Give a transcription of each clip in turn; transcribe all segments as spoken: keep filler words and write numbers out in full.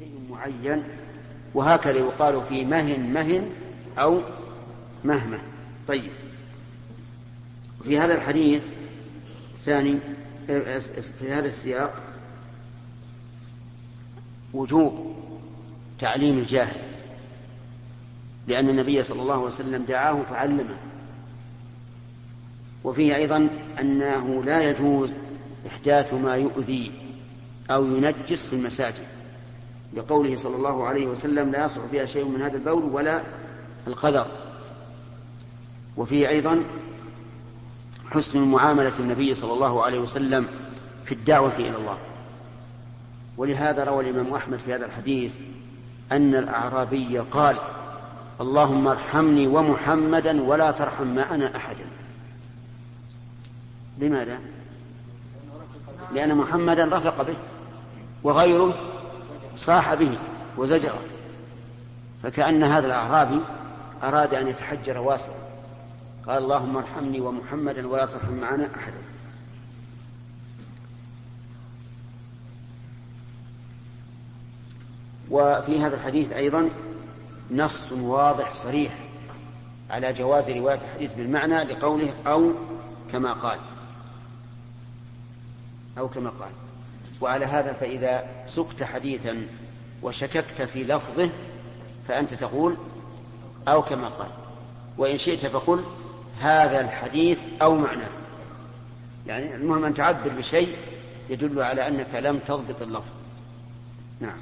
شيء معين، وهكذا يقال في مهن مهن أو مهمة. طيب، في هذا الحديث ثاني في هذا السياق وجوب تعليم الجاهل، لأن النبي صلى الله عليه وسلم دعاه فعلمه. وفيه أيضا أنه لا يجوز إحداث ما يؤذي أو ينجس في المساجد، لقوله صلى الله عليه وسلم لا يصلح فيها شيء من هذا البول ولا القذر. وفيه أيضا حسن معاملة النبي صلى الله عليه وسلم في الدعوة إلى الله. ولهذا روى الإمام أحمد في هذا الحديث أن الأعرابي قال اللهم ارحمني ومحمدا ولا ترحم معنا أحدا. لماذا؟ لأن محمدا رفق به وغيره صاح به وزجره، فكأن هذا الأعرابي أراد أن يتحجر واسعا، قال اللهم ارحمني ومحمدا ولا ترحم معنا أحدا. وفي هذا الحديث أيضا نص واضح صريح على جواز رواية الحديث بالمعنى، لقوله أو كما قال أو كما قال. وعلى هذا فإذا سقت حديثا وشككت في لفظه فأنت تقول أو كما قال، وإن شئت فقل هذا الحديث أو معناه. يعني المهم أن تعبر بشيء يدل على أنك لم تضبط اللفظ. نعم.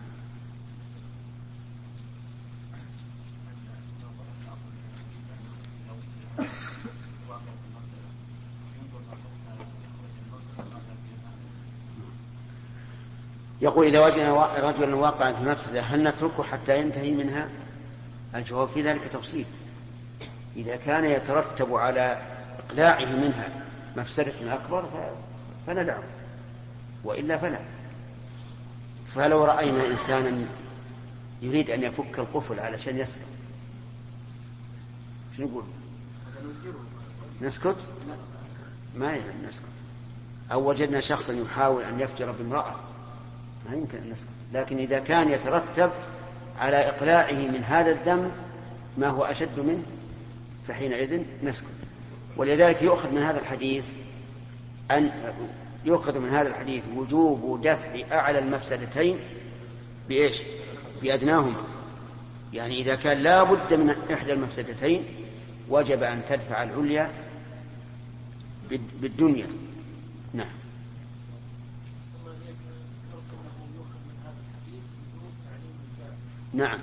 يقول إذا وجدنا رجلا واقعا في مفسدة هل نتركه حتى ينتهي منها؟ الجواب في ذلك تفصيل. إذا كان يترتب على إقلاعه منها مفسدة أكبر فندعه، وإلا فلا. فلو رأينا إنسانا يريد أن يفك القفل علشان يسلم، شو نقول؟ نسكت؟ ما يهم نسكت. أو وجدنا شخصا يحاول أن يفجر بامرأة ما يمكن أن نسكت. لكن إذا كان يترتب على إقلاعه من هذا الذنب ما هو أشد منه فحينئذ نسكت. ولذلك يؤخذ من هذا الحديث أن يؤخذ من هذا الحديث وجوب دفع أعلى المفسدتين بإيش؟ بأدناهما. يعني إذا كان لا بد من إحدى المفسدتين وجب أن تدفع العليا بالدنيا. نعم. نعم.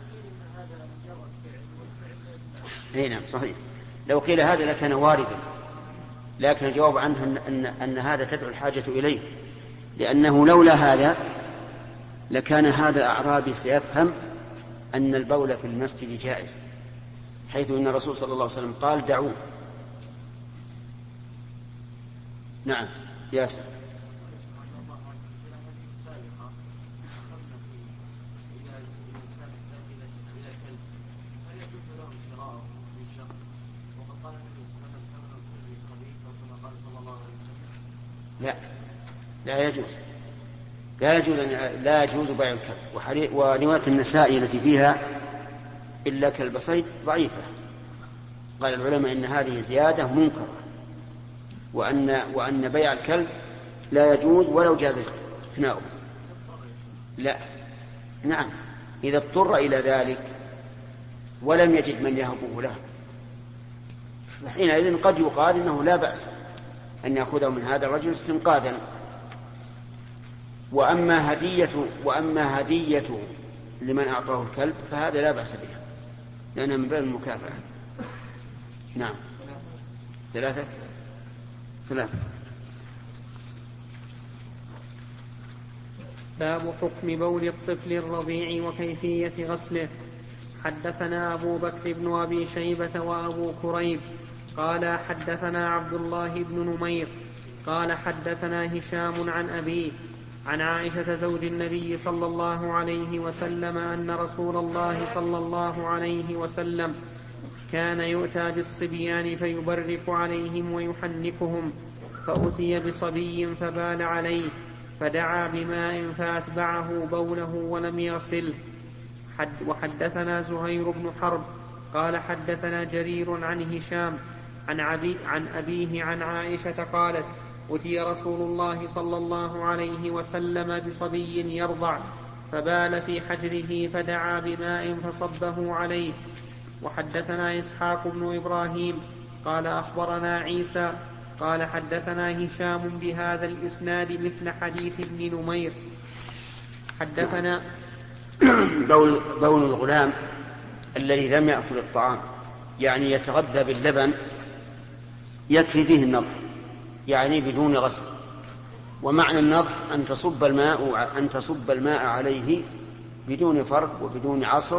اي نعم صحيح. لو قيل هذا لكان واردا، لكن الجواب عنه أن, أن, أن هذا تدعو الحاجة إليه، لأنه لولا هذا لكان هذا الأعرابي سيفهم أن البول في المسجد جائز، حيث أن الرسول صلى الله عليه وسلم قال دعوه. نعم ياسر. لا لا يجوز لا يجوز لا يجوز بيع الكلب. ورواية النسائي التي فيها إلا كلب صيد ضعيفة. قال العلماء إن هذه زيادة منكرة، وأن وأن بيع الكلب لا يجوز ولو جاز اقتناؤه. لا نعم، إذا اضطر إلى ذلك ولم يجد من يهبه له فحينئذ قد يقال إنه لا بأس أن يأخذه من هذا الرجل استنقاذا. وأما هدية وأما هدية لمن أعطاه الكلب فهذا لا بأس بها، لأنها من باب المكافأة. نعم. ثلاثة ثلاثة. باب حكم بول الطفل الرضيع وكيفية غسله. حدثنا أبو بكر بن أبي شيبة وأبو كريب قال حدثنا عبد الله بن نمير قال حدثنا هشام عن أبيه عن عائشة زوج النبي صلى الله عليه وسلم أن رسول الله صلى الله عليه وسلم كان يؤتى بالصبيان فيبرق عليهم ويحنكهم، فأتي بصبي فبال عليه فدعا بماء فأتبعه بوله ولم يغسله. حد وحدثنا زهير بن حرب قال حدثنا جرير عن هشام عن, عبي عن أبيه عن عائشة قالت أتي رسول الله صلى الله عليه وسلم بصبي يرضع فبال في حجره فدعا بماء فصبه عليه. وحدثنا إسحاق بن إبراهيم قال أخبرنا عيسى قال حدثنا هشام بهذا الإسناد مثل حديث ابن نمير. حدثنا بول, بول الغلام الذي لم يأكل الطعام يعني يتغذى باللبن يكفي فيه النضح يعني بدون غسل. ومعنى النضح أن تصب الماء أن تصب الماء عليه بدون فرق وبدون عصر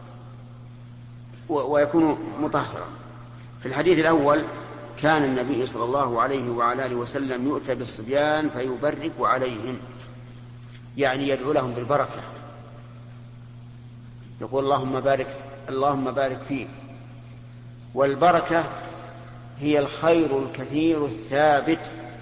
ويكون مطهرا. في الحديث الأول كان النبي صلى الله عليه وعلى آله وسلم يؤتى بالصبيان فيبرك عليهم يعني يدعو لهم بالبركة يقول اللهم بارك اللهم بارك فيه. والبركة هي الخير الكثير الثابت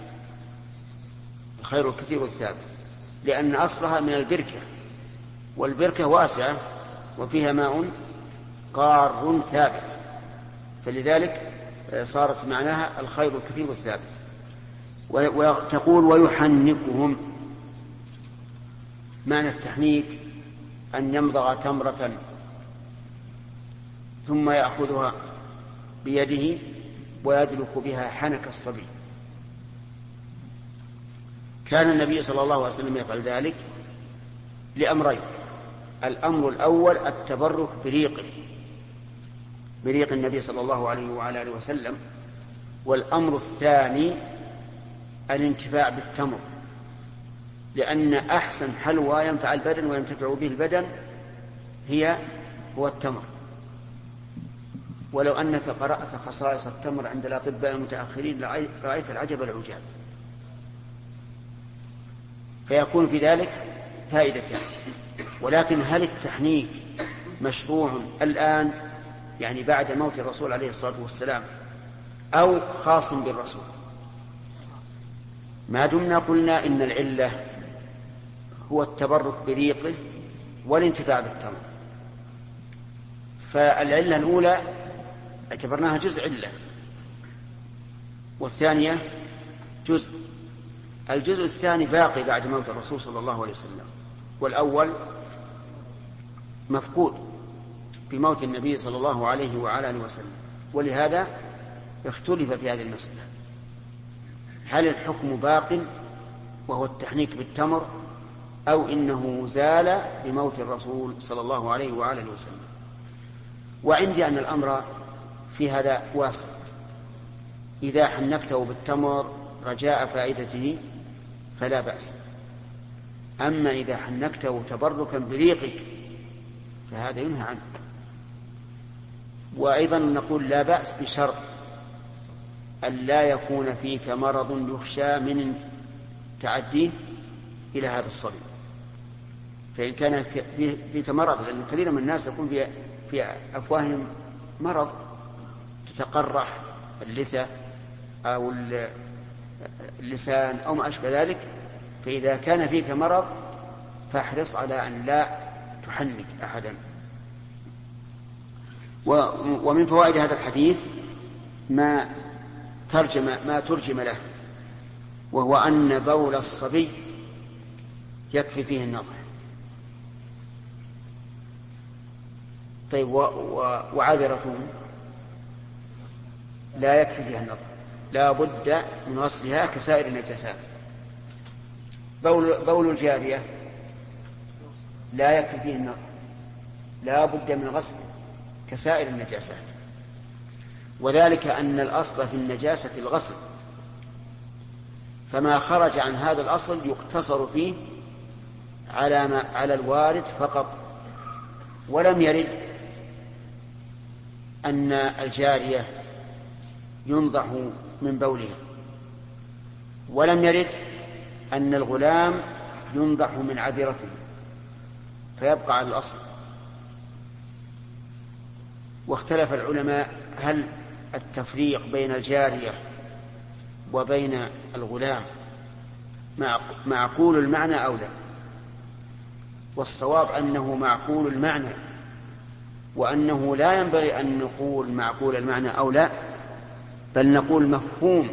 الخير الكثير الثابت لأن أصلها من البركة والبركة واسعة وفيها ماء قار ثابت فلذلك صارت معناها الخير الكثير الثابت. وتقول ويحنكهم معنى التحنيك أن يمضغ تمرة ثم يأخذها بيده ويدلك بها حنك الصبي. كان النبي صلى الله عليه وسلم يفعل ذلك لأمرين. الأمر الأول التبرك بريقه بريق النبي صلى الله عليه وعلى آله وسلم. والأمر الثاني الانتفاع بالتمر لأن أحسن حلوى ينفع البدن وينتفع به البدن هي هو التمر. ولو أنك قرأت خصائص التمر عند الأطباء المتأخرين رأيت العجب العجاب. فيكون في ذلك فائدتان. ولكن هل التحنيك مشروع الآن يعني بعد موت الرسول عليه الصلاة والسلام أو خاص بالرسول؟ ما دمنا قلنا إن العلة هو التبرك بريقه والانتفاع بالتمر فالعلة الأولى اعتبرناها جزء علة والثانية جزء. الجزء الثاني باقي بعد موت الرسول صلى الله عليه وسلم والأول مفقود بموت النبي صلى الله عليه وعلى آله وسلم. ولهذا اختلف في هذه المسألة هل الحكم باق وهو التحنيك بالتمر أو إنه زال بموت الرسول صلى الله عليه وعلى آله وسلم. وعندي أن الأمر في هذا واسع. إذا حنكته بالتمر رجاء فائدته فلا بأس. أما إذا حنكته تبركا بريقك فهذا ينهى عنه. وأيضا نقول لا بأس بشرط أن لا يكون فيك مرض يخشى من تعديه إلى هذا الصبي. فإن كان فيك مرض لأن كثير من الناس يكون في أفواههم مرض تتقرح اللثة أو اللسان أو ما أشبه ذلك فإذا كان فيك مرض فاحرص على أن لا تحنك أحدا. ومن فوائد هذا الحديث ما ترجم ما ترجم له وهو أن بول الصبي يكفي فيه النضح. طيب وعذرته لا يكفي فيها النضح لا بد من غسلها كسائر النجاسات. بول, بول الجارية لا يكفي فيه النضح لا بد من غسله كسائر النجاسات. وذلك أن الأصل في النجاسة الغسل فما خرج عن هذا الأصل يقتصر فيه على, ما على الوارد فقط. ولم يرد أن الجارية ينضح من بولها ولم يرد أن الغلام ينضح من عذرته فيبقى على الأصل. واختلف العلماء هل التفريق بين الجارية وبين الغلام معقول المعنى أو لا. والصواب أنه معقول المعنى، وأنه لا ينبغي أن نقول معقول المعنى أو لا، بل نقول مفهوم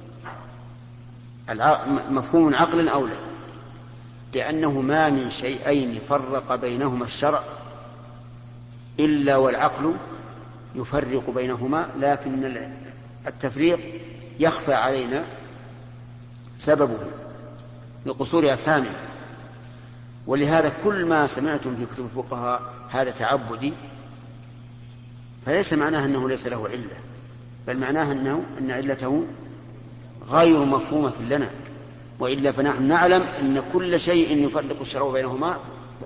مفهوم عقل أو لا، لأنه ما من شيئين فرق بينهما الشرع إلا والعقل يفرق بينهما، لكن التفريق يخفى علينا سببه لقصور أفهامه. ولهذا كل ما سمعتم في كتب الفقهاء هذا تعبدي، فليس معناه أنه ليس له علة، بل معناه أنه أن علته غير مفهومة لنا، وإلا فنحن نعلم أن كل شيء يفرق الشرع بينهما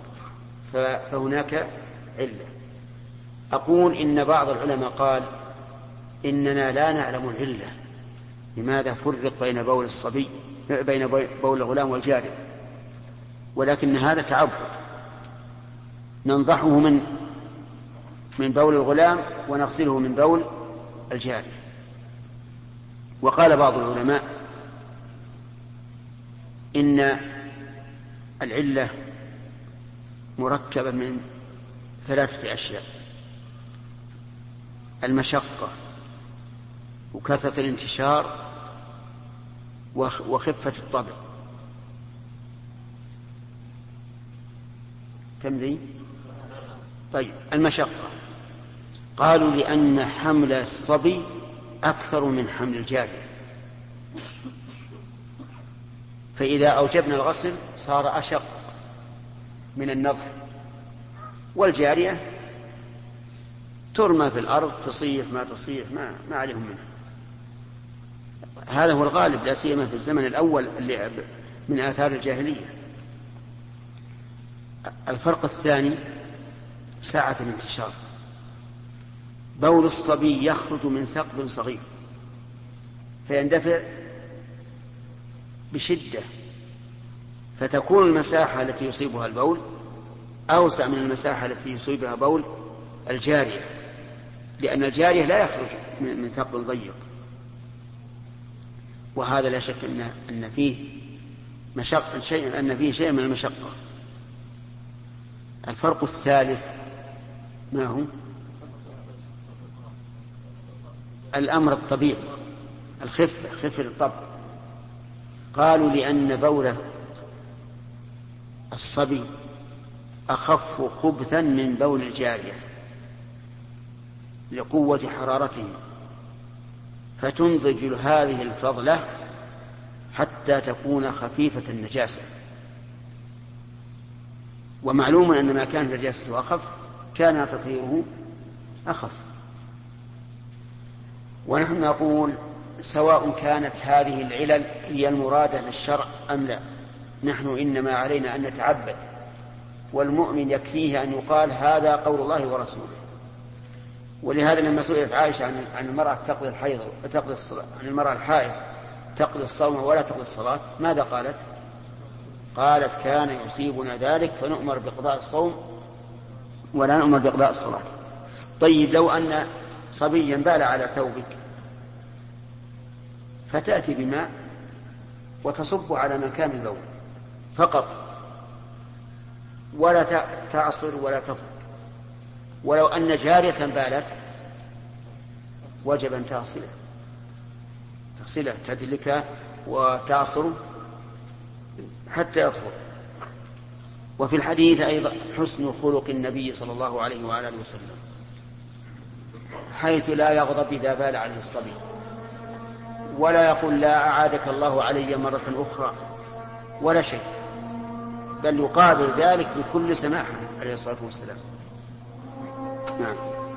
فهناك علة. أقول إن بعض العلماء قال إننا لا نعلم العلة لماذا فرق بين بول الصبي بين بول الغلام والجارية، ولكن هذا تعبد، ننضحه من من بول الغلام ونغسله من بول الجارية. وقال بعض العلماء إن العلة مركبة من ثلاثة أشياء: المشقة، وكثرة الانتشار، وخفة الطبع. كم ذي؟ طيب، المشقة قالوا لأن حمل الصبي أكثر من حمل الجارية، فإذا أوجبنا الغسل صار أشق من النضح، والجارية ترمى في الأرض تصيح ما تصيح ما, ما عليهم منها. هذا هو الغالب، لا سيما في الزمن الأول اللي من آثار الجاهلية. الفرق الثاني ساعة الانتشار. بول الصبي يخرج من ثقب صغير فيندفع بشدة، فتكون المساحة التي يصيبها البول أوسع من المساحة التي يصيبها بول الجارية، لأن الجارية لا يخرج من ثقب ضيق. وهذا لا شك أن أن فيه مشقة شيء أن فيه شيء من المشقة. الفرق الثالث ما هو؟ الأمر الطبيعي، الخفة، خفة الطبع. قالوا لأن بول الصبي أخف خبثا من بول الجارية لقوة حرارته، فتنضج هذه الفضلة حتى تكون خفيفة النجاسة. ومعلوم أن ما كان نجاسته أخف كان تطهيره أخف. ونحن نقول سواء كانت هذه العلل هي المرادة للشرع أم لا، نحن إنما علينا أن نتعبد، والمؤمن يكفيه أن يقال هذا قول الله ورسوله. ولهذا لما سئلت عائشة عن عن المرأة تقضي الحيض تقضي الصلاة، عن المرأة الحائض تقضي الصوم ولا تقضي الصلاة، ماذا قالت؟ قالت كان يصيبنا ذلك فنؤمر بقضاء الصوم ولا نؤمر بقضاء الصلاة. طيب، لو أن صبيا بال على ثوبك فتأتي بماء وتصب على مكان البول فقط ولا تعصر ولا تفرك، ولو أن جارية بالت وجب أن تغسله تغسله تدلكه وتعصره حتى يطهر. وفي الحديث أيضا حسن خلق النبي صلى الله عليه وعلى آله وسلم، حيث لا يغضب إذا بال عليه الصبي، ولا يقول لا أعادك الله علي مرة أخرى ولا شيء، بل يقابل ذلك بكل سماحة عليه الصلاة والسلام. نعم.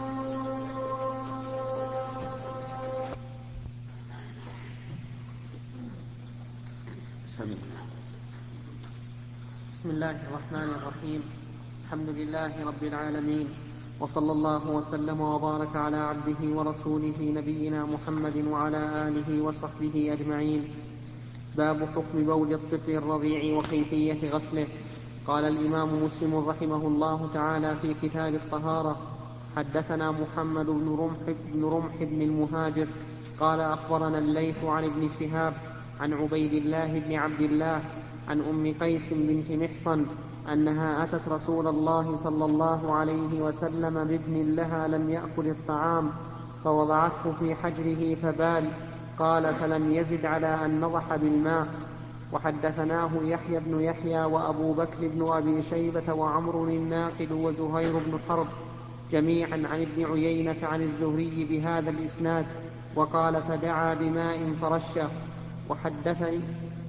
بسم الله الرحمن الرحيم. الحمد لله رب العالمين، وصلى الله وسلم وبارك على عبده ورسوله نبينا محمد وعلى آله وصحبه أجمعين. باب حكم بول الطفل الرضيع وكيفية غسله. قال الإمام مسلم رحمه الله تعالى في كتاب الطهارة: حدثنا محمد بن رمح بن رمح بن المهاجر قال أخبرنا الليث عن ابن شهاب عن عبيد الله بن عبد الله عن أم قيس بنت محصن أنها أتت رسول الله صلى الله عليه وسلم بابن لها لم يأكل الطعام فوضعته في حجره فبال. قال فلم يزد على أن نضح بالماء. وحدثناه يحيى بن يحيى وأبو بكر بن أبي شيبة وعمر الناقد وزهير بن حرب جميعا عن ابن عيينة عن الزهري بهذا الإسناد وقال فدعا بماء فرشه. وحدثني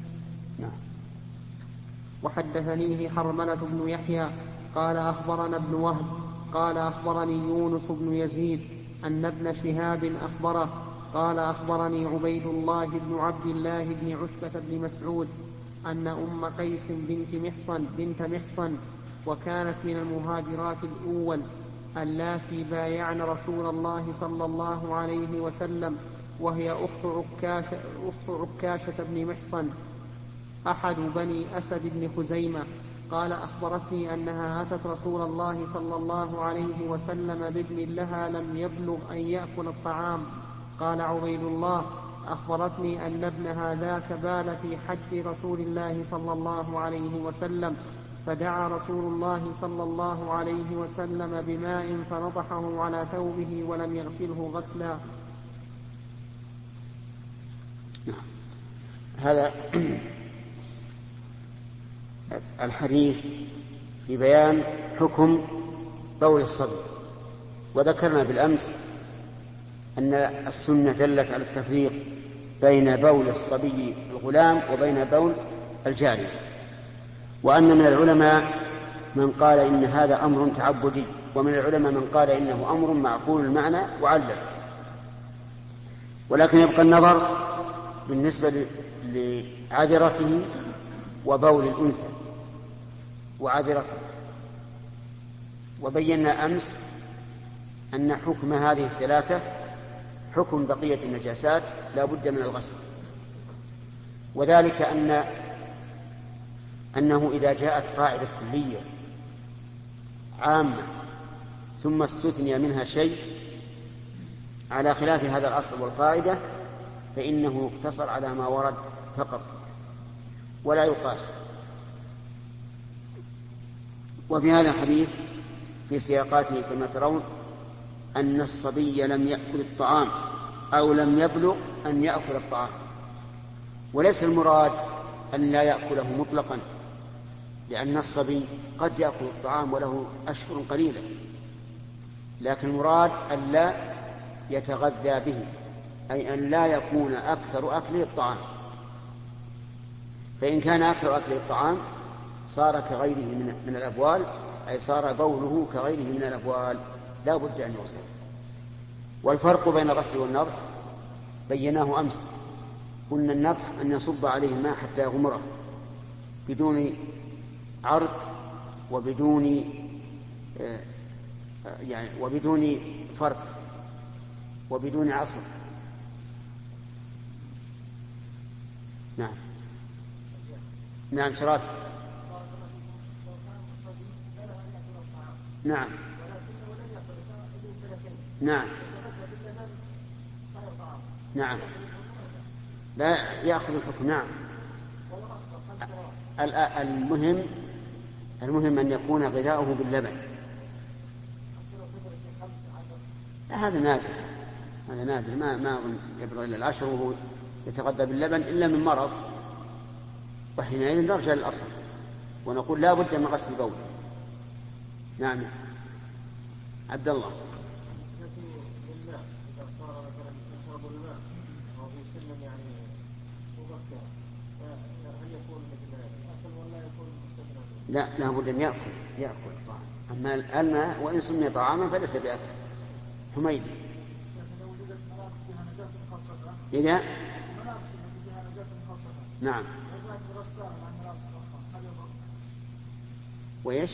وحدثنيه حرملة بن يحيى قال أخبرنا ابن وهب قال أخبرني يونس بن يزيد أن ابن شهاب أخبره قال أخبرني عبيد الله بن عبد الله بن عتبة بن مسعود أن أم قيس بنت محصن بنت محصن وكانت من المهاجرات الأول اللاتي بايعن رسول الله صلى الله عليه وسلم وهي أخت عكاشة, أخت عكاشة بن محصن أحد بني أسد بن خزيمة. قال أخبرتني أنها أتت رسول الله صلى الله عليه وسلم بابن لها لم يبلغ أن يأكل الطعام. قال عبيد الله أخبرتني أن ابنها ذاك بال في حجر رسول الله صلى الله عليه وسلم فدعا رسول الله صلى الله عليه وسلم بماء فنضحه على ثوبه ولم يغسله غسلا. هذا الحديث في بيان حكم بول الصبي. وذكرنا بالأمس أن السنة دلت على التفريق بين بول الصبي الغلام وبين بول الجارية، وأن من العلماء من قال إن هذا أمر تعبدي، ومن العلماء من قال إنه أمر معقول المعنى وعلل. ولكن يبقى النظر بالنسبة لعذرته وبول الأنثى وعذرته. وبينا أمس أن حكم هذه الثلاثة حكم بقية النجاسات لا بد من الغسل، وذلك أن أنه إذا جاءت قاعدة كلية عامة ثم استثني منها شيء على خلاف هذا الأصل والقاعدة فإنه يقتصر على ما ورد فقط ولا يقاس. وفي هذا الحديث في سياقاته كما ترون أن الصبي لم يأكل الطعام أو لم يبلغ أن يأكل الطعام، وليس المراد أن لا يأكله مطلقا، لأن الصبي قد يأكل الطعام وله أشهر قليلة، لكن المراد أن لا يتغذى به، أي أن لا يكون أكثر أكله الطعام. فإن كان أكثر أكله الطعام صار كغيره من الأبوال، أي صار بوله كغيره من الأبوال لا بد أن يغسل. والفرق بين الغسل والنضح بيناه أمس، قلنا النضح أن يصب عليه الماء حتى يغمره بدون عرق وبدون يعني وبدون فرق وبدون عصر. نعم نعم شراف نعم نعم نعم لا يأخذ الحكم. نعم المهم المهم أن يكون غذاؤه باللبن. هذا نادر هذا نادر ما ما يبلغ إلا العشر وهو يتغذى باللبن إلا من مرض، وحينئذ نرجع للأصل ونقول لا بد من غسل البول. نعم عبد الله. لا لا بد أن يأكل يأكل الطعام. أما الماء وإن سمي طعاما فليس بأكل. حميدي إذا نعم ويش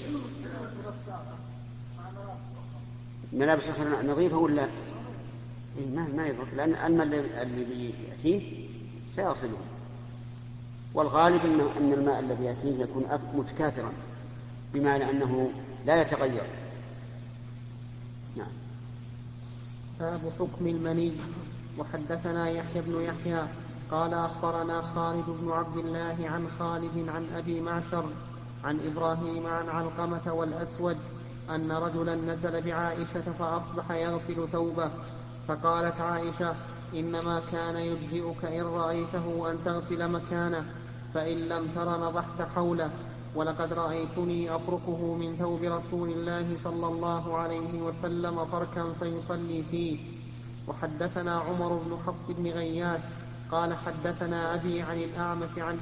ملابس أخرى نظيفة ولا إيه؟ ما ما يضر، لأن الماء اللي بيأتيه سيغسله، والغالب أن الماء الذي يأتيه يكون متكاثرا بمعنى أنه لا يتغير. نعم. باب حكم المني. وحدثنا يحيى بن يحيى قال أخبرنا خالد بن عبد الله عن خالد عن أبي معشر عن إبراهيم عن علقمة والأسود أن رجلا نزل بعائشة فأصبح يغسل ثوبه، فقالت عائشة: إنما كان يجزئك إن رأيته أن تغسل مكانه، فإن لم تر نضحت حوله، ولقد رأيتني أفركه من ثوب رسول الله صلى الله عليه وسلم فركا فيصلي فيه. وحدثنا عمر بن حفص بن غياث قال حدثنا أبي عن الأعمش عن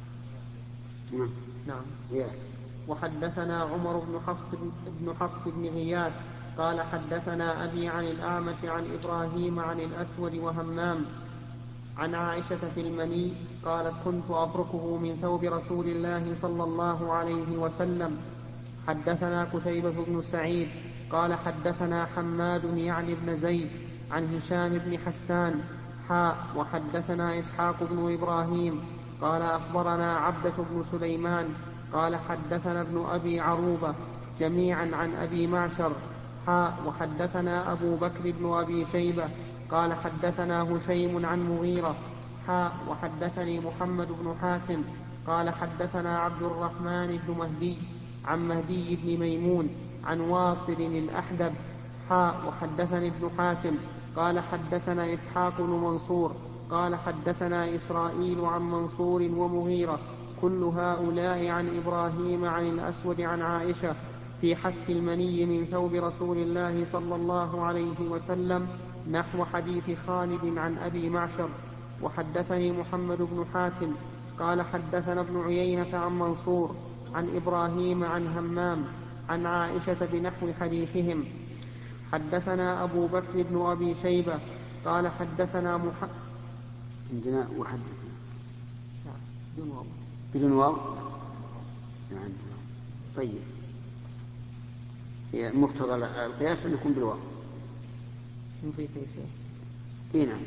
نعم وحدثنا عمر بن حفص بن حفص بن غياث قال حدثنا أبي عن الأعمش عن إبراهيم عن الأسود وهمام عن عائشة في المني قالت: كنت أفركه من ثوب رسول الله صلى الله عليه وسلم. حدثنا قتيبة بن سعيد قال حدثنا حماد يعني بن زيد عن هشام بن حسان حاء وحدثنا إسحاق بن إبراهيم قال أخبرنا عبدة بن سليمان قال حدثنا ابن أبي عروبة جميعا عن أبي معشر حاء وحدثنا أبو بكر بن أبي شيبة قال حدثنا هشيم عن مغيرة حاء وحدثني محمد بن حاتم قال حدثنا عبد الرحمن بن مهدي عن مهدي بن ميمون عن واصل الأحدب حاء وحدثني ابن حاتم قال حدثنا إسحاق بن منصور قال حدثنا إسرائيل عن منصور ومغيرة كل هؤلاء عن إبراهيم عن الأسود عن عائشة في حث المني من ثوب رسول الله صلى الله عليه وسلم نحو حديث خالد عن أبي معشر. وحدثني محمد بن حاتم قال حدثنا ابن عيينة عن منصور عن إبراهيم عن همام عن عائشة بنحو حديثهم. حدثنا أبو بكر بن أبي شيبة قال حدثنا محمد عندنا وحدثنا بدون واو بدون واو طيب مقتضى القياس أن يكون بالواو نضيف أي شيء. إيه نعم.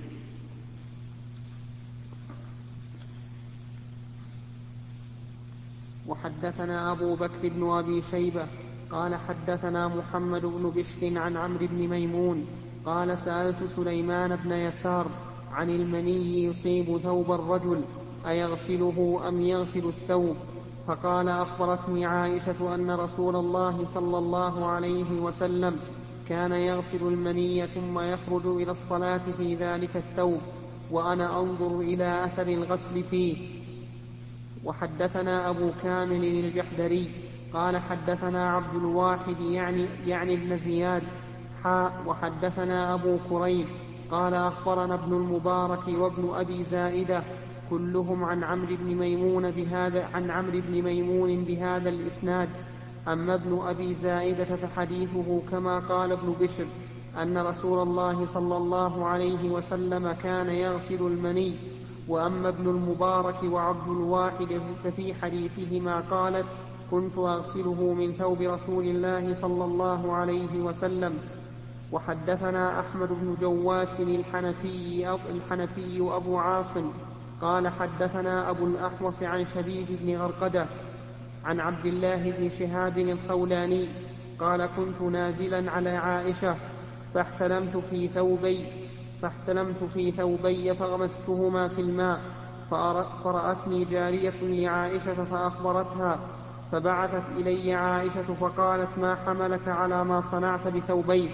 وحدثنا أبو بكر بن أبي شيبة قال حدثنا محمد بن بشر عن عمرو بن ميمون قال سألت سليمان بن يسار عن المني يصيب ثوب الرجل أيغسله أم يغسل الثوب؟ فقال أخبرتني عائشة أن رسول الله صلى الله عليه وسلم كان يغسل المني ثم يخرج إلى الصلاة في ذلك الثوب وأنا أنظر إلى أثر الغسل فيه. وحدثنا أبو كامل الجحدري قال حدثنا عبد الواحد يعني, يعني ابن زياد حاء وحدثنا أبو كريب قال أخبرنا ابن المبارك وابن أبي زائدة كلهم عن عمرو بن ميمون بهذا عن عمرو بن ميمون بهذا الإسناد. أما ابن أبي زائدة فحديثه كما قال ابن بشر أن رسول الله صلى الله عليه وسلم كان يغسل المني. وأما ابن المبارك وعبد الواحد ففي حديثهما قالت كنت أغسله من ثوب رسول الله صلى الله عليه وسلم. وحدثنا أحمد بن جواس الحنفي, الحنفي أبو عاصم قال حدثنا أبو الأحوص عن شبيب بن غرقدة عن عبد الله بن شهاب الخولاني قال كنت نازلا على عائشة فاحتلمت في ثوبي فاحتلمت في ثوبي فغمستهما في الماء فرأتني جارية لعائشة فأخبرتها فبعثت إلي عائشة فقالت ما حملك على ما صنعت بثوبيك؟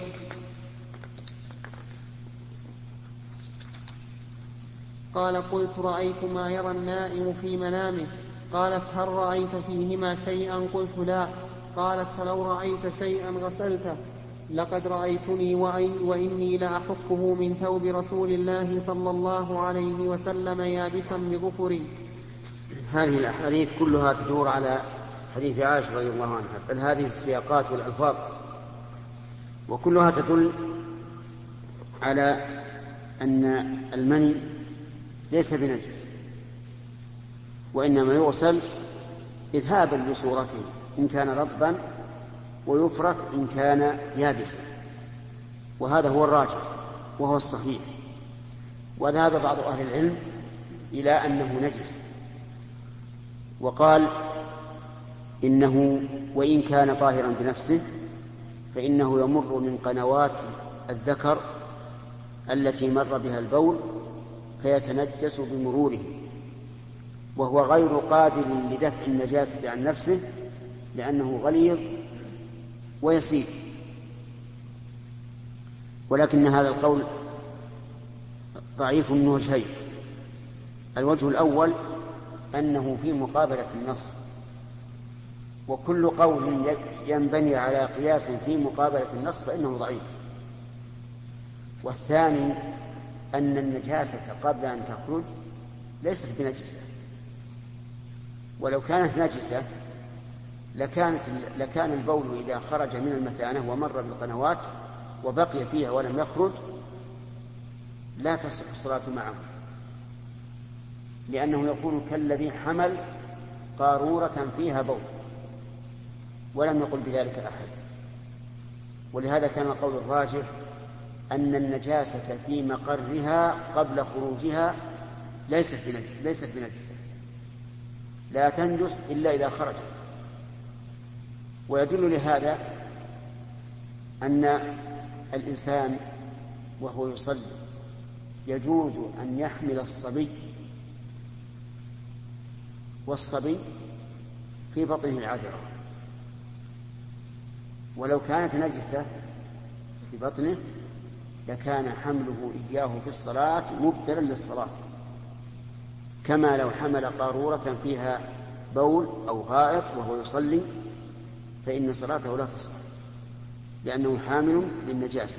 قال قلت رأيت ما يرى النائم في منامه. قالت هل رأيت فيهما شيئا؟ قلت لا. قالت فلو رأيت شيئا غسلته. لقد رأيتني وإني لأحكه من ثوب رسول الله صلى الله عليه وسلم يابسا بظفري. هذه الأحاديث كلها تدور على حديث عائشة رضي الله عنها، بل هذه السياقات والألفاظ وكلها تدل على أن المني ليس بنجس، وإنما يغسل إذهابا لصورته إن كان رطبا ويفرك إن كان يابسا، وهذا هو الراجح وهو الصحيح. وذهب بعض أهل العلم إلى أنه نجس وقال إنه وإن كان طاهرا بنفسه فإنه يمر من قنوات الذكر التي مر بها البول فيتنجس بمروره، وهو غير قادر لدفع النجاسة عن نفسه لأنه غليظ ويسير. ولكن هذا القول ضعيف من وجهين. الوجه الأول أنه في مقابلة النص، وكل قول ينبني على قياس في مقابلة النص فإنه ضعيف. والثاني أن النجاسة قبل أن تخرج ليست بنجسة، ولو كانت نجسة لكانت لكان البول إذا خرج من المثانة ومر بالقنوات وبقي فيها ولم يخرج لا تصح الصلاة معه، لأنه يكون كالذي حمل قارورة فيها بول ولم يقل بذلك أحد. ولهذا كان القول الراجح أن النجاسة في مقرها قبل خروجها ليست بنجسة, ليست بنجسة لا تنجس إلا إذا خرجت. ويدل لهذا أن الإنسان وهو يصلي يجوز أن يحمل الصبي، والصبي في بطنه العذرة، ولو كانت نجسة في بطنه لكان حمله إياه في الصلاة مبتلا للصلاة، كما لو حمل قارورة فيها بول أو غائط وهو يصلي فإن صلاته لا تصح لأنه حامل للنجاسة.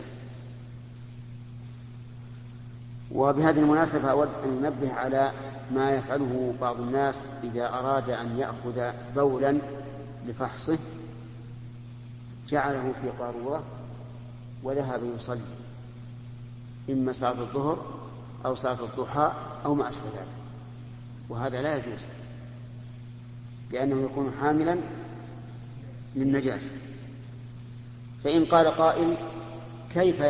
وبهذه المناسبة أود أن ننبه على ما يفعله بعض الناس إذا أراد أن يأخذ بولا لفحصه جعله في قارورة وذهب يصلي إما صلاة الظهر أو صلاة الضحى أو ما أشبه ذلك، وهذا لا يجوز لأنه يكون حاملا للنجاسة. فإن قال قائل كيف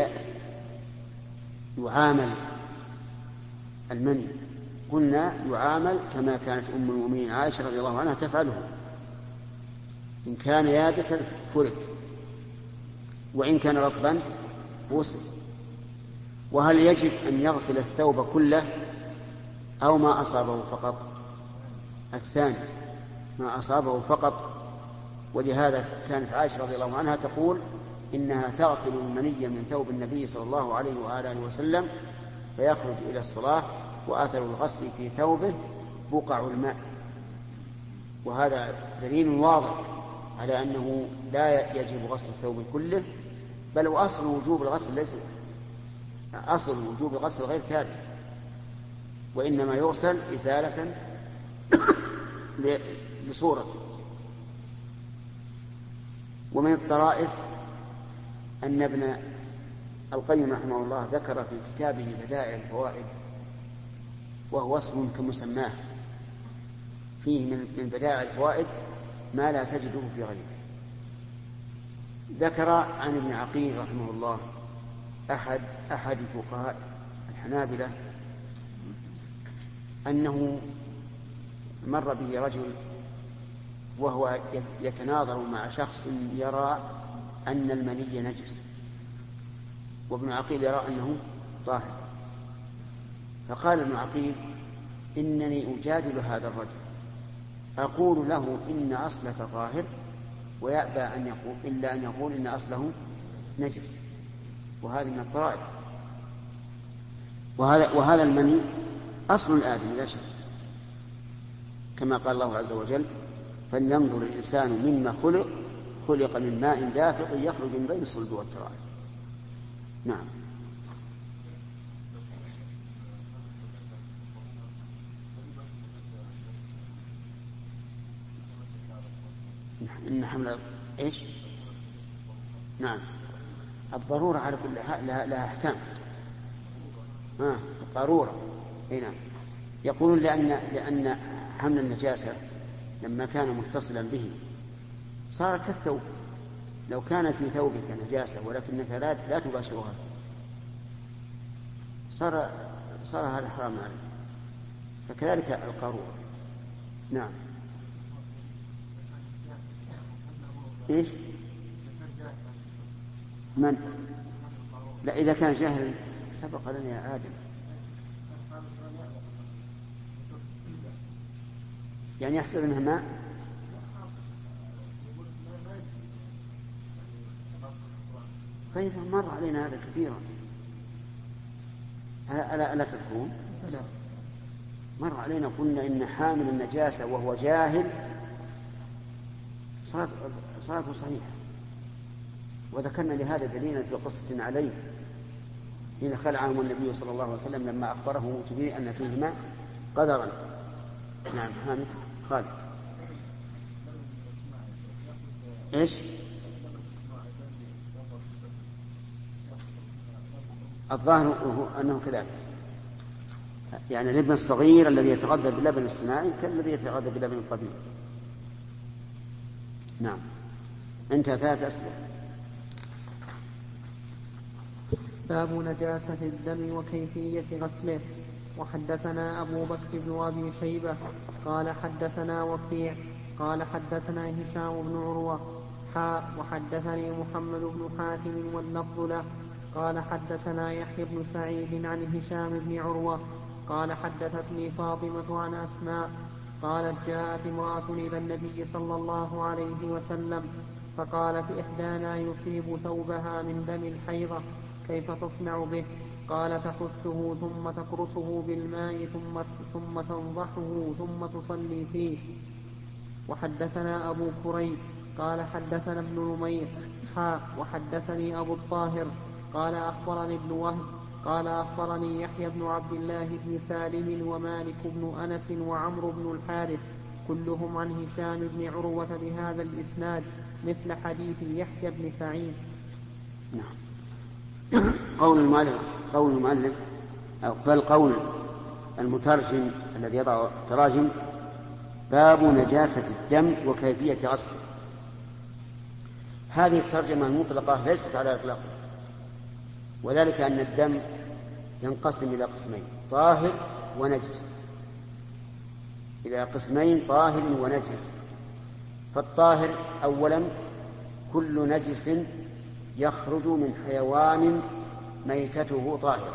يعامل المني؟ قلنا يعامل كما كانت أم المؤمنين عائشة رضي الله عنها تفعله، إن كان يابسا فرك، وإن كان رطبا غسل. وهل يجب أن يغسل الثوب كله أو ما أصابه فقط؟ الثاني، ما أصابه فقط. ولهذا كانت عائشة رضي الله عنها تقول إنها تغسل المني من ثوب النبي صلى الله عليه وآله وسلم فيخرج إلى الصلاة وآثر الغسل في ثوبه بقع الماء. وهذا دليل واضح على أنه لا يجب غسل الثوب كله، بل وأصل وجوب الغسل ليس أصل وجوب الغسل غير ثابت، وإنما يغسل إزالة لصورته. ومن الطرائف أن ابن القيم رحمه الله ذكر في كتابه بدائع الفوائد، وهو اسم كمسماه، فيه من بدائع الفوائد ما لا تجده في غيره. ذكر عن ابن عقيل رحمه الله أحد أحد فقهاء الحنابلة أنه مر به رجل وهو يتناظر مع شخص يرى أن المني نجس، وابن عقيل يرى أنه طاهر. فقال ابن عقيل إنني أجادل هذا الرجل، أقول له إن أصلك طاهر ويأبى أن يقول إلا أن يقول إن أصله نجس، وهذه من الطرائف. وهذا, وهذا المني أصل الآدم لا شك، كما قال الله عز وجل فلينظر الإنسان مما خلق خلق من ماء دافق يخرج من بين الصلب والترائب. نعم. إن حمل إيش؟ نعم، الضرورة على كل حال لها أحكام. آه الضرورة هنا يقولون لأن لأن حمل النجاسة لما كان متصلا به صار كالثوب. لو كان في ثوبك نجاسة ولكنك لا, لا تباشرها صار صار هذا حرام عليك، فكذلك القارورة. نعم. إيش؟ من؟ لا، إذا كان جاهل سبق لنا يا آدم. يعني يحسب أنها ماء. طيب مر علينا هذا كثيرا، ألا ألا تذكرون؟ لا مر علينا قلنا إن حامل النجاسة وهو جاهل صلاته صحيحة، وذكرنا لهذا دليلا في قصة عليه حين خلعهم النبي صلى الله عليه وسلم لما أخبره جبريل أن فيهما قدرا. نعم حامد خالد. إيش؟ الظاهر أنه كذلك، يعني الابن الصغير الذي يتغذى باللبن الصناعي كالذي يتغذى باللبن الطبيعي. نعم انتهى ثلاث أسئلة. باب نجاسة الدم وكيفية غسله. وحدثنا أبو بكر بن أبي شيبة قال حدثنا وكيع قال حدثنا هشام بن عروة حاء وحدثني محمد بن حاتم واللفظ له قال حدثنا يحيى بن سعيد عن هشام بن عروة قال حدثتني فاطمة عن أسماء قالت جاءت امرأة إلى النبي صلى الله عليه وسلم فقالت إحدانا يصيب ثوبها من دم الحيضة كيف تصنع به؟ قال تحثه ثم تقرصه بالماء ثم, ثم تنضحه ثم تصلي فيه. وحدثنا أبو كريب قال حدثنا ابن نمير حاء وحدثني أبو الطاهر قال أخبرني ابن وهب قال أخبرني يحيى بن عبد الله بن سالم ومالك بن أنس وعمرو بن الحارث كلهم عن هشام بن عروة بهذا الإسناد مثل حديث يحيى بن سعيد. نعم. قول المؤلف قول المؤلف بل قول المترجم الذي يضع التراجم باب نجاسة الدم وكيفية غسله. هذه الترجمة المطلقة ليست على إطلاقه، وذلك أن الدم ينقسم إلى قسمين طاهر ونجس، إلى قسمين طاهر ونجس. فالطاهر أولا كل نجس يخرج من حيوان ميتته طاهرة،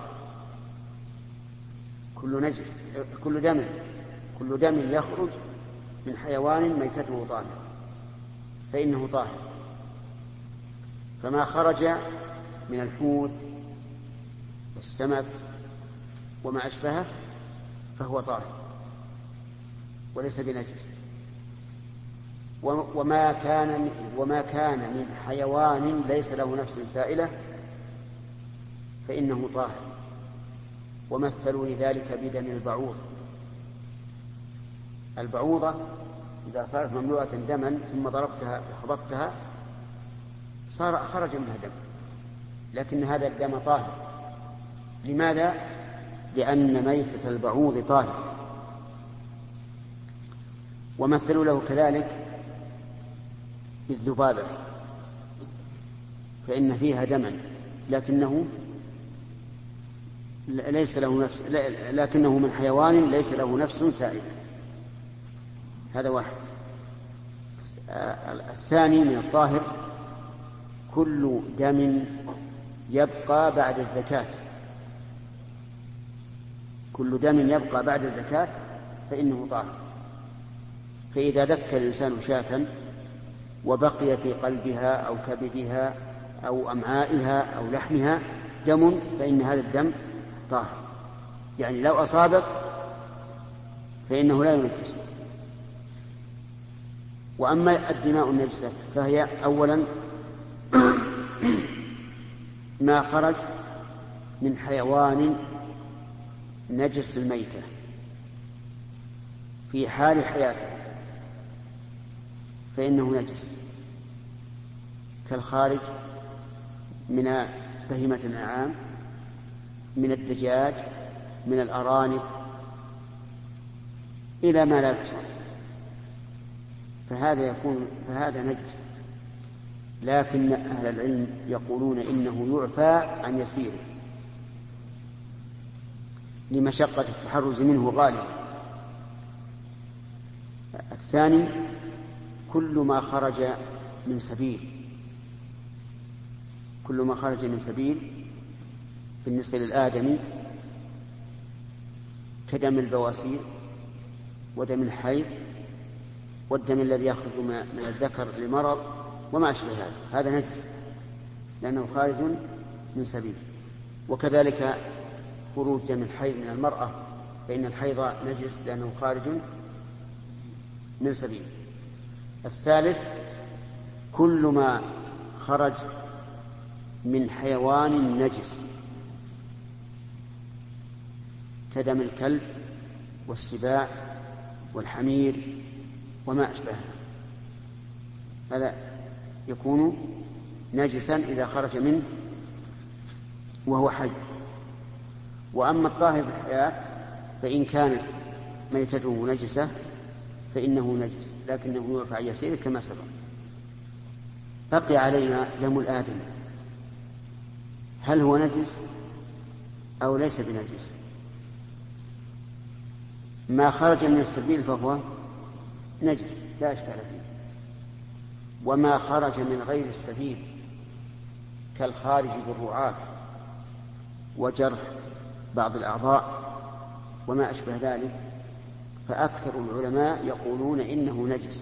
كل نجس كل دم كل دم يخرج من حيوان ميتته طاهرة فإنه طاهر. فما خرج من الحوت والسمك وما أشبهه فهو طاهر وليس بنجس. وما كان وما كان من حيوان ليس له نفس سائلة فإنه طاهر. ومثلوا لذلك بدم البعوض. البعوضة إذا صارت مملوءة دما ثم ضربتها وخبطتها صار خرج منها دم، لكن هذا الدم طاهر. لماذا؟ لأن ميتة البعوض طاهر. ومثلوا له كذلك بالذبابة فإن فيها دما لكنه ليس له نفس لكنه من حيوان ليس له نفس سائلة. هذا واحد. الثاني من الطاهر كل دم يبقى بعد الزكاة، كل دم يبقى بعد الزكاة فإنه طاهر. فإذا ذكى الإنسان شاة وبقي في قلبها أو كبدها أو أمعائها أو لحمها دم فإن هذا الدم طاهر، يعني لو أصابك فإنه لا ينجس. وأما الدماء النجسة فهي أولا ما خرج من حيوان نجس الميتة في حال حياته فإنه نجس، كالخارج من بهيمة الأنعام، من الدجاج، من الأرانب، إلى ما لا يحصى، فهذا يكون فهذا نجس. لكن أهل العلم يقولون إنه يعفى عن يسيره لمشقة التحرز منه غالبا. الثاني كل ما خرج من سبيل كل ما خرج من سبيل بالنسبة للآدمي كدم البواسير ودم الحيض والدم الذي يخرج من الذكر لمرض وما أشبه هذا هذا نجس لأنه خارج من سبيل. وكذلك خروج دم الحيض من المرأة فإن الحيض نجس لأنه خارج من سبيل. الثالث كل ما خرج من حيوان نجس كدم الكلب والسباع والحمير وما أشبهها هذا يكون نجسا إذا خرج منه وهو حي. وأما الطاهر في الحياة فإن كانت ميتته نجسة فإنه نجس لكنه يرفع يسير كما سبق. بقي علينا دم الآدم هل هو نجس أو ليس بنجس؟ ما خرج من السبيل فهو نجس لا إشكال فيه. وما خرج من غير السبيل كالخارج بالرعاف وجرح بعض الأعضاء وما أشبه ذلك فأكثر العلماء يقولون إنه نجس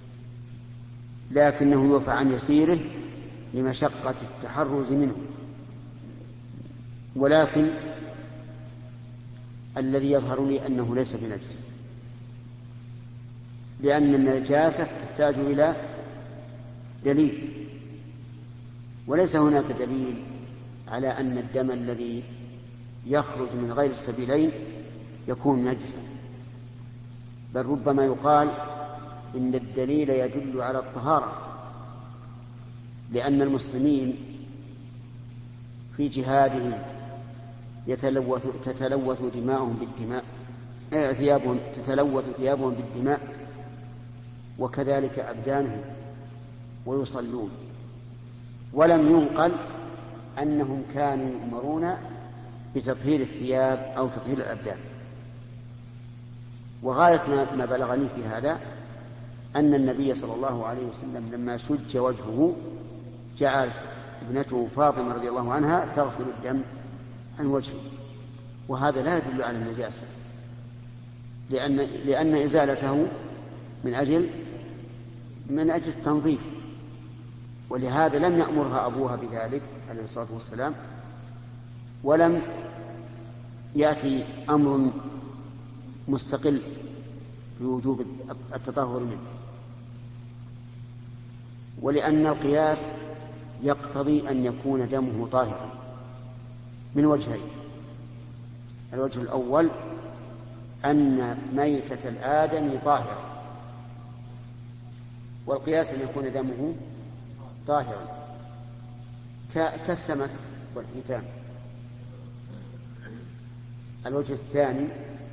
لكنه يوفى عن يسيره لمشقة التحرز منه. ولكن الذي يظهر لي أنه ليس بنجس لأن النجاسة تحتاج إلى دليل وليس هناك دليل على أن الدم الذي يخرج من غير السبيلين يكون نجسا، بل ربما يقال إن الدليل يدل على الطهارة لأن المسلمين في جهادهم يتلوث تتلوث دماؤهم بالدماء ثيابهم تتلوث ثيابهم بالدماء وكذلك أبدانهم ويصلون ولم ينقل أنهم كانوا يؤمرون بتطهير الثياب أو تطهير الأبدان. وغاية ما بلغني في هذا أن النبي صلى الله عليه وسلم لما شج وجهه جعلت ابنته فاطمة رضي الله عنها تغسل الدم عن وجهه وهذا لا يدل على النجاسة لأن, لأن إزالته من أجل من أجل التنظيف ولهذا لم يأمرها أبوها بذلك عليه الصلاة والسلام ولم يأتي أمر مستقل بوجوب التطهر منه. ولأن القياس يقتضي أن يكون دمه طاهرا من وجهين: الوجه الأول أن ميتة الآدم طاهرة والقياس أن يكون دمه طاهرا كالسمك والحيتان. الوجه الثاني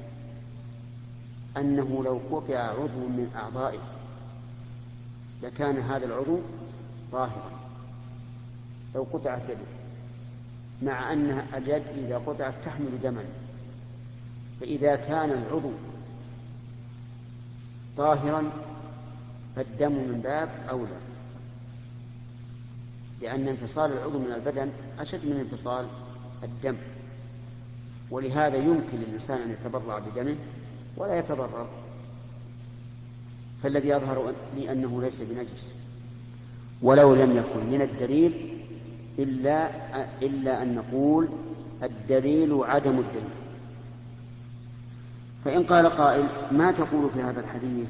أنه لو قطع عضو من أعضائه لكان هذا العضو طاهرا. لو قطعت يده مع أن اليد إذا قطعت تحمل دما فإذا كان العضو طاهرا فالدم من باب أولى لأن انفصال العضو من البدن أشد من انفصال الدم ولهذا يمكن للإنسان أن يتبرع بدمه ولا يتضرر. فالذي يظهر لي أنه ليس بنجس ولو لم يكن من الدليل إلا, إلا أن نقول الدليل عدم الدليل. فإن قال قائل ما تقول في هذا الحديث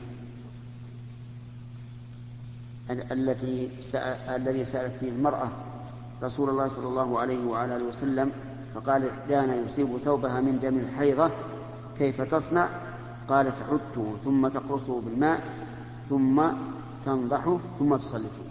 التي الذي سألت فيه المرأة رسول الله صلى الله عليه وعلى آله وسلم فقال إحدانا يصيب ثوبها من دم الحيضة كيف تصنع؟ قالت تعده ثم تقرصه بالماء ثم تنضحه ثم تصلي فيه.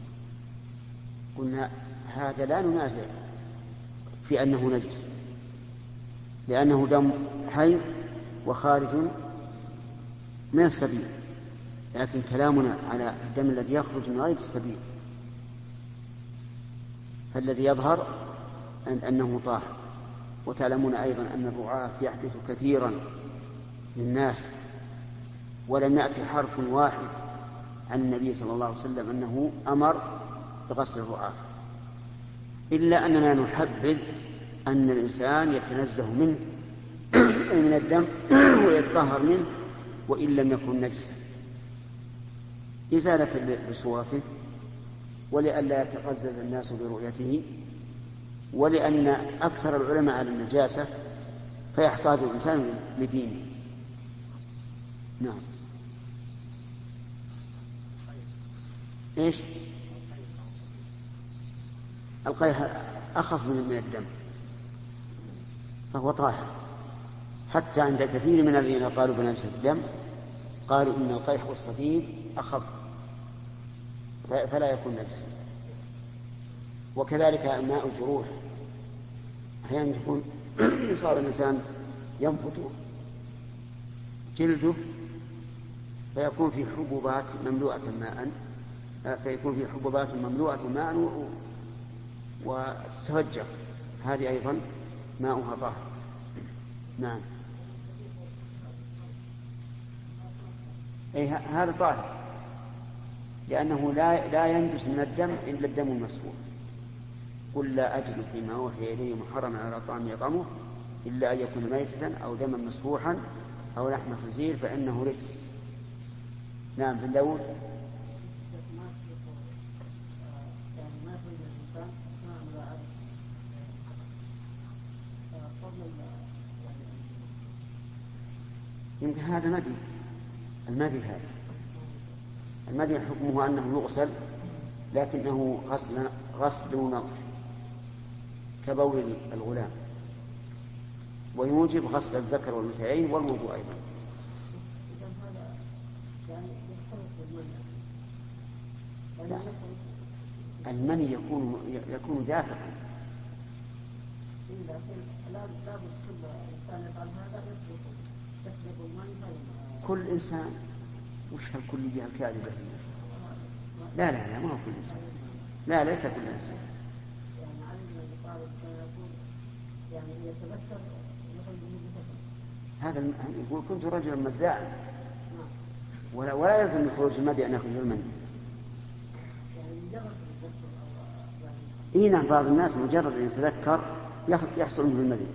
قلنا هذا لا ننازع في أنه نجس لأنه دم حيض وخارج من السبيل، لكن كلامنا على الدم الذي يخرج من غير السبيل فالذي يظهر أن أنه طاهر. وتعلمون أيضا أن الرعاف يحدث كثيرا للناس ولم يأتي حرف واحد عن النبي صلى الله عليه وسلم أنه أمر بغسل الرعاف، إلا أننا نحبذ أن الإنسان يتنزه منه من الدم ويتطهر منه وإن لم يكن نجسا. إزالة لصورته، ولئلا يتقزز الناس برؤيته، ولأن أكثر العلماء على النجاسة فيحتاج الإنسان لدينه. نعم. إيش؟ القيح أخف من الدم فهو طاهر، حتى عند كثير من الذين قالوا بنجاسة الدم قالوا إن القيح والصديد أخف فلا يكون نجسا. وكذلك ماء الجروح، أحيانا يكون صار الإنسان ينفط جلده فيكون في حبوبات مملوءة ماء فيكون في حبوبات مملوءة ماء وتتفجر، هذه أيضا ماؤها طاهر. نعم. أي هذا طاهر، لأنه لا لا ينجس من الدم إلا الدم المسفوح. قل لا أجد فيما أوحي إلي محرما على طعام يطعمه إلا أن يكون ميتة أو دما مسفوحا أو لحم خنزير فإنه رجس. نعم. بن داود. يمكن هذا مدي، المدي هذا المدي حكمه أنه يغسل، لكنه غسل غسل نظر كبول الغلام، ويوجب غسل الذكر والأنثيين والوضوء أيضا. لا. المني يكون يكون دافعا. كل إنسان وش هالكلية الكاذبة؟ لا لا لا ما هو كل إنسان، لا ليس كل إنسان. هذا يقول كنت رجلا مداعا، ولا, ولا يلزم من خروج المدي أن يخرج المني. إيه نعم، بعض الناس مجرد أن يتذكر يحصل منه المدي.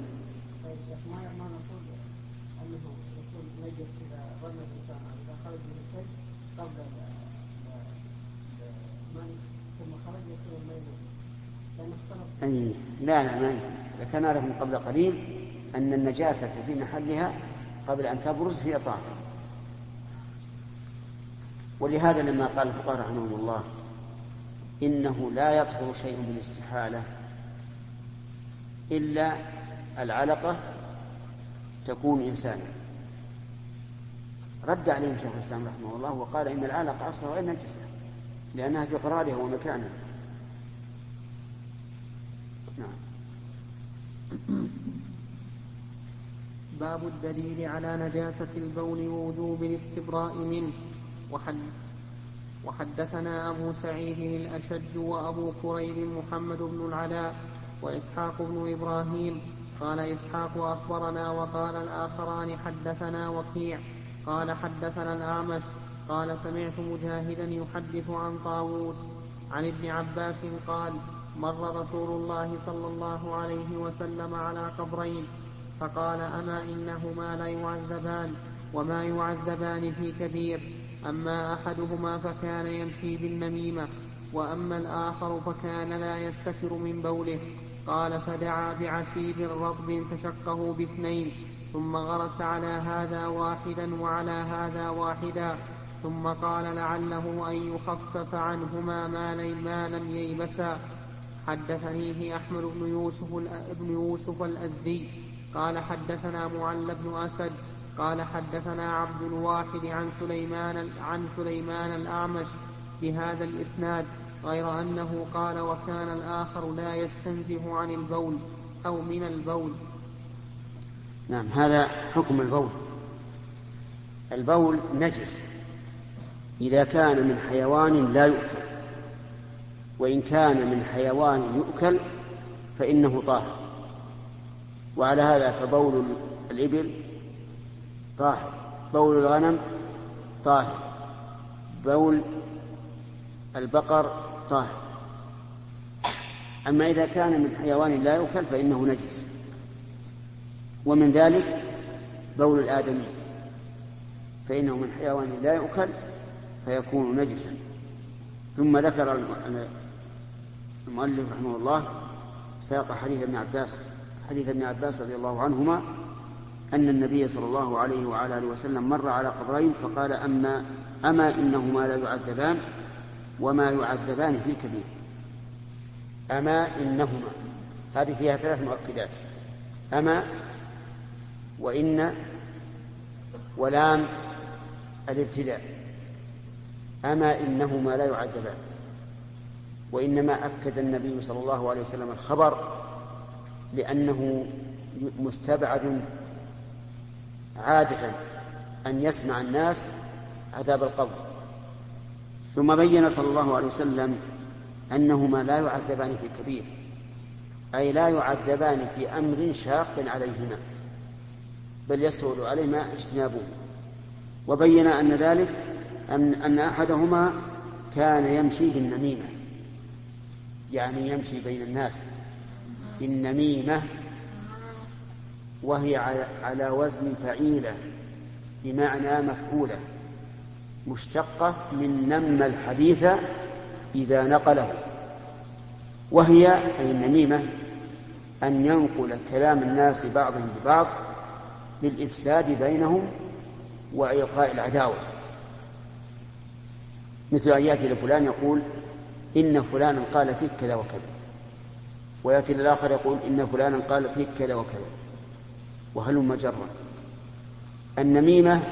أي لا لا ما يمكن. ذكرنا لكم قبل قليل أن النجاسة في محلها قبل أن تبرز هي طاهرة. ولهذا لما قال الفقهاء رحمهم الله إنه لا يطهر شيء بالاستحالة إلا العلقة تكون إنسانا، رد عليهم شيخ الإسلام رحمه الله وقال إن العلقة أصلا غير نجسة لأنها في قرارها ومكانها. نعم. باب الدليل على نجاسة البول ووجوب الاستبراء منه. وحد وحدثنا أبو سعيد الأشج وأبو كريب محمد بن العلاء وإسحاق بن إبراهيم. قال إسحاق أخبرنا وقال الآخران حدثنا وكيع قال حدثنا الأعمش قال سمعت مجاهدا يحدث عن طاووس عن ابن عباس قال مر رسول الله صلى الله عليه وسلم على قبرين فقال أما إنهما لا يعذبان وما يعذبان في كبير، أما أحدهما فكان يمشي بالنميمة وأما الآخر فكان لا يستتر من بوله. قال فدعا بعسيب رطب فشقه باثنين ثم غرس على هذا واحدا وعلى هذا واحدا ثم قال لعله أن يخفف عنهما ما لم ييبسا. حدثنيه أحمد بن يوسف, بن يوسف الأزدي قال حدثنا معل بن أسد قال حدثنا عبد الواحد عن سليمان, عن سليمان الأعمش بهذا الإسناد غير أنه قال وكان الآخر لا يستنزه عن البول أو من البول. نعم. هذا حكم البول. البول نجس إذا كان من حيوان لا يؤكل، وإن كان من حيوان يؤكل فإنه طاهر. وعلى هذا فبول الإبل طاهر، بول الغنم طاهر، بول البقر طاهر. أما إذا كان من حيوان لا يؤكل فإنه نجس، ومن ذلك بول الآدمي فإنه من حيوان لا يؤكل فيكون نجسا. ثم ذكر المؤلف رحمه الله ساق حديث ابن عباس حديث ابن عباس رضي الله عنهما أن النبي صلى الله عليه وعلى آله وسلم مر على قبرين فقال أما, أما إنهما لا يعذبان وما يعذبان في كبير. أما إنهما هذه فيها ثلاث مؤكدات: أما وإن ولام الابتداء. أما إنهما لا يعذبان، وإنما أكد النبي صلى الله عليه وسلم الخبر لأنه مستبعد عادة أن يسمع الناس عذاب القبر. ثم بين صلى الله عليه وسلم أنهما لا يعذبان في كبير، أي لا يعذبان في أمر شاق عليهما بل يسهل عليهما اجتنابه. وبين أن ذلك أن, أن أحدهما كان يمشي بالنميمة، يعني يمشي بين الناس بالنميمة، وهي على وزن فعيلة بمعنى مفعولة مشتقة من نم الحديث إذا نقله. وهي أي النميمة أن ينقل كلام الناس بعضهم ببعض للإفساد بينهم وإلقاء العداوة، مثل أن يأتي لفلان يقول إن فلانا قال فيك كذا وكذا، ويأتي للآخر يقول إن فلانا قال فيك كذا وكذا، وهلم جرا. النميمة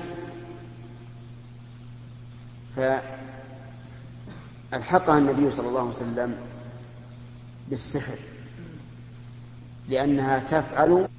فألحقها النبي صلى الله عليه وسلم بالسحر، لأنها تفعل